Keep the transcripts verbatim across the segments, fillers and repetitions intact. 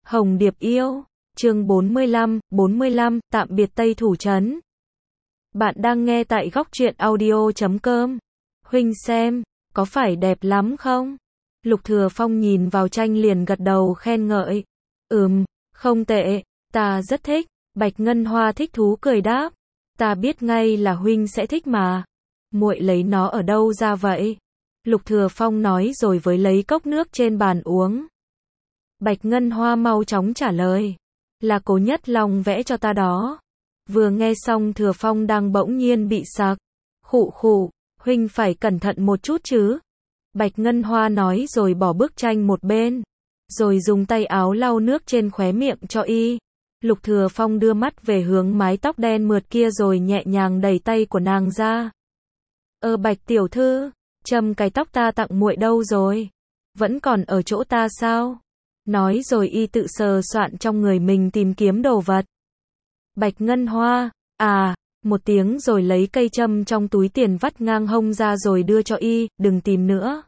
Hồng Điệp yêu, chương bốn mươi lăm, bốn mươi lăm, tạm biệt Tây Thủ Trấn. Bạn đang nghe tại góc truyện audio chấm com. Huynh xem, có phải đẹp lắm không? Lục Thừa Phong nhìn vào tranh liền gật đầu khen ngợi. Ừm, không tệ, ta rất thích. Bạch Ngân Hoa thích thú cười đáp. Ta biết ngay là huynh sẽ thích mà. Muội lấy nó ở đâu ra vậy? Lục Thừa Phong nói rồi với lấy cốc nước trên bàn uống. Bạch Ngân Hoa mau chóng trả lời. Là Cố Nhất Long vẽ cho ta đó. Vừa nghe xong Thừa Phong đang bỗng nhiên bị sặc. Khụ khụ, huynh phải cẩn thận một chút chứ. Bạch Ngân Hoa nói rồi bỏ bức tranh một bên. Rồi dùng tay áo lau nước trên khóe miệng cho y. Lục Thừa Phong đưa mắt về hướng mái tóc đen mượt kia rồi nhẹ nhàng đẩy tay của nàng ra. Ơ Bạch tiểu thư, châm cái tóc ta tặng muội đâu rồi? Vẫn còn ở chỗ ta sao? Nói rồi y tự sờ soạn trong người mình tìm kiếm đồ vật. Bạch Ngân Hoa, à, một tiếng rồi lấy cây châm trong túi tiền vắt ngang hông ra rồi đưa cho y, đừng tìm nữa.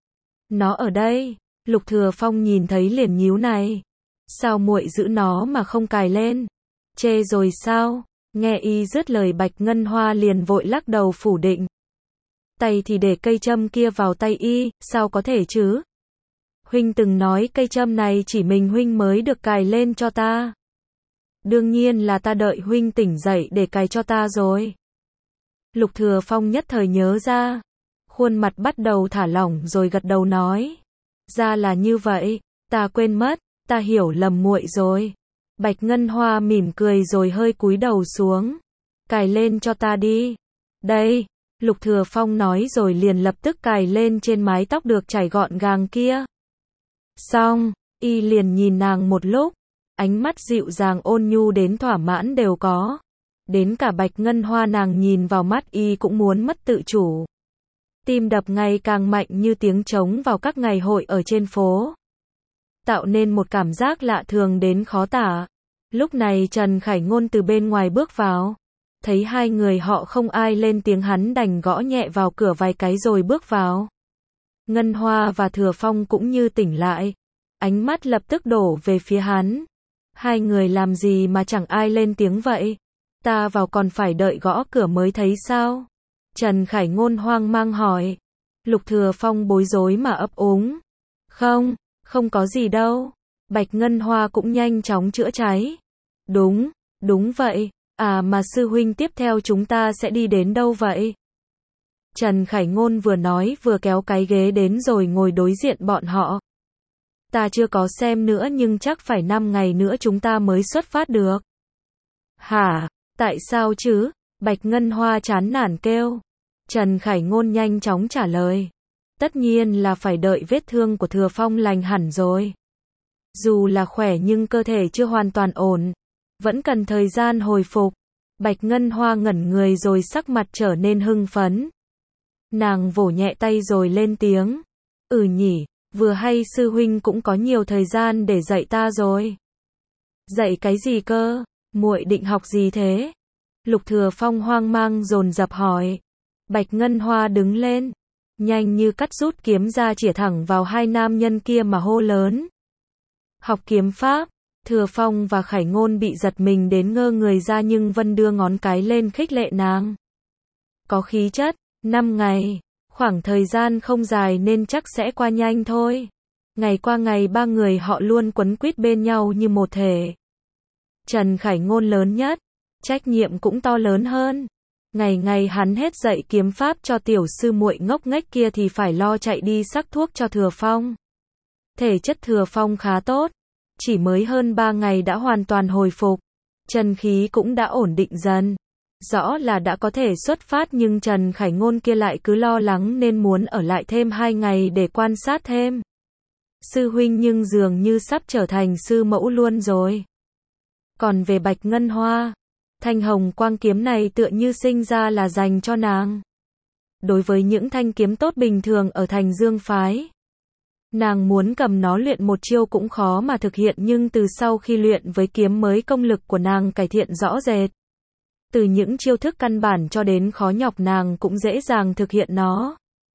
Nó ở đây. Lục Thừa Phong nhìn thấy liền nhíu này. Sao muội giữ nó mà không cài lên? Chê rồi sao? Nghe y dứt lời Bạch Ngân Hoa liền vội lắc đầu phủ định. Tay thì để cây châm kia vào tay y, sao có thể chứ? Huynh từng nói cây châm này chỉ mình huynh mới được cài lên cho ta. Đương nhiên là ta đợi huynh tỉnh dậy để cài cho ta rồi. Lục Thừa Phong nhất thời nhớ ra. Khuôn mặt bắt đầu thả lỏng rồi gật đầu nói. Ra là như vậy, ta quên mất, ta hiểu lầm muội rồi. Bạch Ngân Hoa mỉm cười rồi hơi cúi đầu xuống. Cài lên cho ta đi. Đây, Lục Thừa Phong nói rồi liền lập tức cài lên trên mái tóc được chải gọn gàng kia. Xong, y liền nhìn nàng một lúc, ánh mắt dịu dàng ôn nhu đến thỏa mãn đều có. Đến cả Bạch Ngân Hoa nàng nhìn vào mắt y cũng muốn mất tự chủ. Tim đập ngày càng mạnh như tiếng trống vào các ngày hội ở trên phố. Tạo nên một cảm giác lạ thường đến khó tả. Lúc này Trần Khải Ngôn từ bên ngoài bước vào. Thấy hai người họ không ai lên tiếng hắn đành gõ nhẹ vào cửa vài cái rồi bước vào. Ngân Hoa và Thừa Phong cũng như tỉnh lại. Ánh mắt lập tức đổ về phía hắn. Hai người làm gì mà chẳng ai lên tiếng vậy? Ta vào còn phải đợi gõ cửa mới thấy sao? Trần Khải Ngôn hoang mang hỏi. Lục Thừa Phong bối rối mà ấp úng. Không, không có gì đâu. Bạch Ngân Hoa cũng nhanh chóng chữa cháy. Đúng, đúng vậy. À mà sư huynh tiếp theo chúng ta sẽ đi đến đâu vậy? Trần Khải Ngôn vừa nói vừa kéo cái ghế đến rồi ngồi đối diện bọn họ. Ta chưa có xem nữa nhưng chắc phải năm ngày nữa chúng ta mới xuất phát được. Hả? Tại sao chứ? Bạch Ngân Hoa chán nản kêu. Trần Khải Ngôn nhanh chóng trả lời. Tất nhiên là phải đợi vết thương của Thừa Phong lành hẳn rồi. Dù là khỏe nhưng cơ thể chưa hoàn toàn ổn. Vẫn cần thời gian hồi phục. Bạch Ngân Hoa ngẩn người rồi sắc mặt trở nên hưng phấn. Nàng vỗ nhẹ tay rồi lên tiếng. Ừ nhỉ, vừa hay sư huynh cũng có nhiều thời gian để dạy ta rồi. Dạy cái gì cơ? Muội định học gì thế? Lục Thừa Phong hoang mang dồn dập hỏi. Bạch Ngân Hoa đứng lên. Nhanh như cắt rút kiếm ra chĩa thẳng vào hai nam nhân kia mà hô lớn. Học kiếm pháp. Thừa Phong và Khải Ngôn bị giật mình đến ngơ người ra nhưng Vân đưa ngón cái lên khích lệ nàng. Có khí chất, năm ngày, khoảng thời gian không dài nên chắc sẽ qua nhanh thôi. Ngày qua ngày ba người họ luôn quấn quýt bên nhau như một thể. Trần Khải Ngôn lớn nhất, trách nhiệm cũng to lớn hơn. Ngày ngày hắn hết dạy kiếm pháp cho tiểu sư muội ngốc nghếch kia thì phải lo chạy đi sắc thuốc cho Thừa Phong. Thể chất Thừa Phong khá tốt. Chỉ mới hơn ba ngày đã hoàn toàn hồi phục. Chân khí cũng đã ổn định dần. Rõ là đã có thể xuất phát nhưng Trần Khải Ngôn kia lại cứ lo lắng nên muốn ở lại thêm hai ngày để quan sát thêm. Sư huynh nhưng dường như sắp trở thành sư mẫu luôn rồi. Còn về Bạch Ngân Hoa, thanh hồng quang kiếm này tựa như sinh ra là dành cho nàng. Đối với những thanh kiếm tốt bình thường ở thành Dương phái, nàng muốn cầm nó luyện một chiêu cũng khó mà thực hiện nhưng từ sau khi luyện với kiếm mới công lực của nàng cải thiện rõ rệt. Từ những chiêu thức căn bản cho đến khó nhọc nàng cũng dễ dàng thực hiện nó.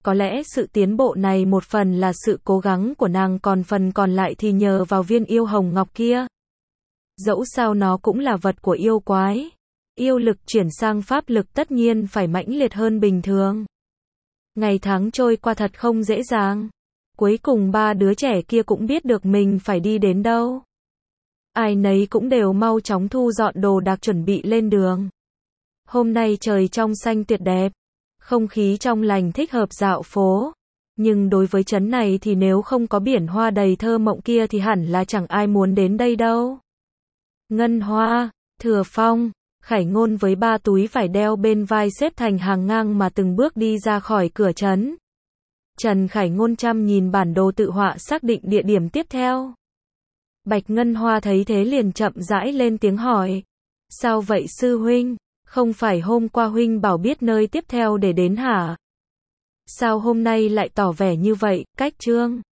Có lẽ sự tiến bộ này một phần là sự cố gắng của nàng, còn phần còn lại thì nhờ vào viên yêu hồng ngọc kia. Dẫu sao nó cũng là vật của yêu quái. Yêu lực chuyển sang pháp lực tất nhiên phải mãnh liệt hơn bình thường. Ngày tháng trôi qua thật không dễ dàng. Cuối cùng ba đứa trẻ kia cũng biết được mình phải đi đến đâu. Ai nấy cũng đều mau chóng thu dọn đồ đạc chuẩn bị lên đường. Hôm nay trời trong xanh tuyệt đẹp. Không khí trong lành thích hợp dạo phố. Nhưng đối với trấn này thì nếu không có biển hoa đầy thơ mộng kia thì hẳn là chẳng ai muốn đến đây đâu. Ngân Hoa, Thừa Phong, Khải Ngôn với ba túi vải đeo bên vai xếp thành hàng ngang mà từng bước đi ra khỏi cửa trấn. Trần Khải Ngôn chăm nhìn bản đồ tự họa xác định địa điểm tiếp theo. Bạch Ngân Hoa thấy thế liền chậm rãi lên tiếng hỏi. Sao vậy sư huynh? Không phải hôm qua huynh bảo biết nơi tiếp theo để đến hả? Sao hôm nay lại tỏ vẻ như vậy, cách trương?